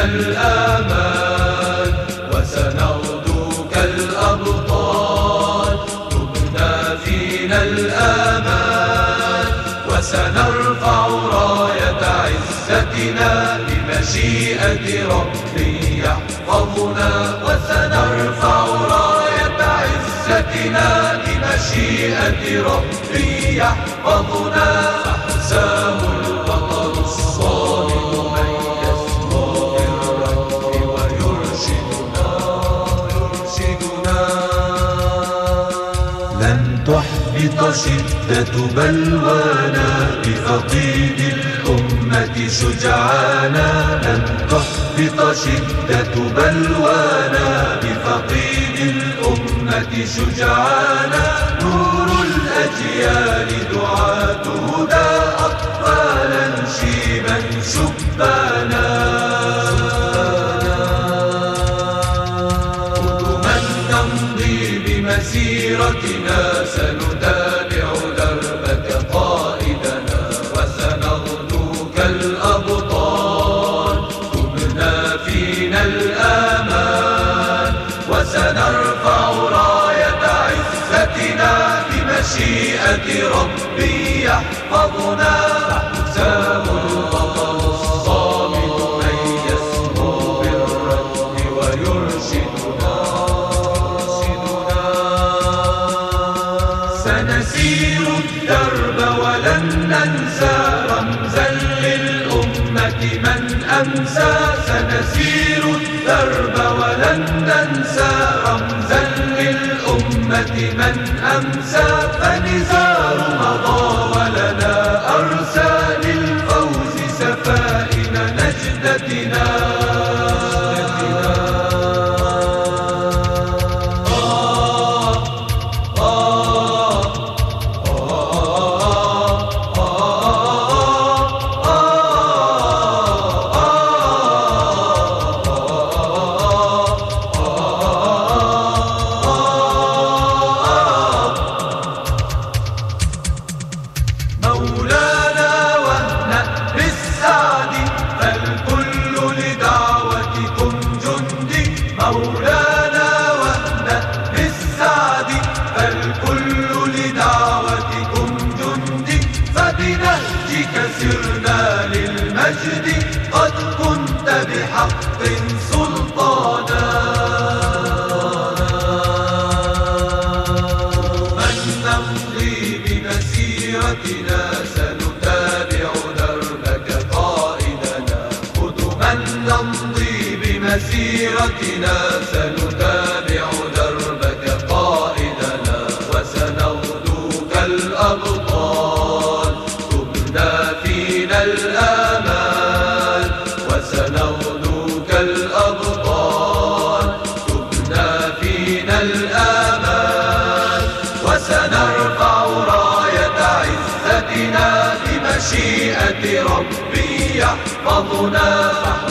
الآمال وسنغدو كالأبطال. تبنى فينا الآمال وسنرفع راية عزتنا بمشيئة ربي يحفظنا. وسنرفع راية عزتنا بمشيئة ربي يحفظنا. أحسام البطل الصامد من يسمو بالركب ويرشدنا. لن تحبط شدة بلوانا بفقيد الأمة شجعانا. لن تحبط شدة بلوانا بفقيد الأمة شجعانا. نور الأجيال دعاة هدى أطفالا شيبا شبانا. قدما نمضي بمسيرتنا سنتابع دربك قائدنا وسنغدو كالأبطال. تبنى فينا الآمال وسنرفع راية عزتنا بمشيئة ربي يحفظنا. أحسام البطل الصامد من يسمو بالركب ويرشدنا. سنسير الدرب ولن ننسى رمزا للأمة من أمسى. سنسير الدرب ولن ننسى رمزا للأمة من أمسى. فنزار مضى ولنا أرسى للفوز سفائن نجدتنا. مولانا واهنأ بالسعد فالكل لدعوتكم جندي. مولانا واهنأ بالسعد فالكل لدعوتكم جندي. فبنهجك سرنا للمجد قد كنت بحق سلطانا. من نمضي بمسيرتنا سنتابع دربك قائدنا. قدما نمضي بمسيرتنا سنتابع دربك قائدنا وسنغدو كالأبطال. تبنى فينا الآمال وسنغدو كالأبطال. تبنى فينا الآمال وسنرفع راية عزتنا بمشيئة ربي يحفظنا.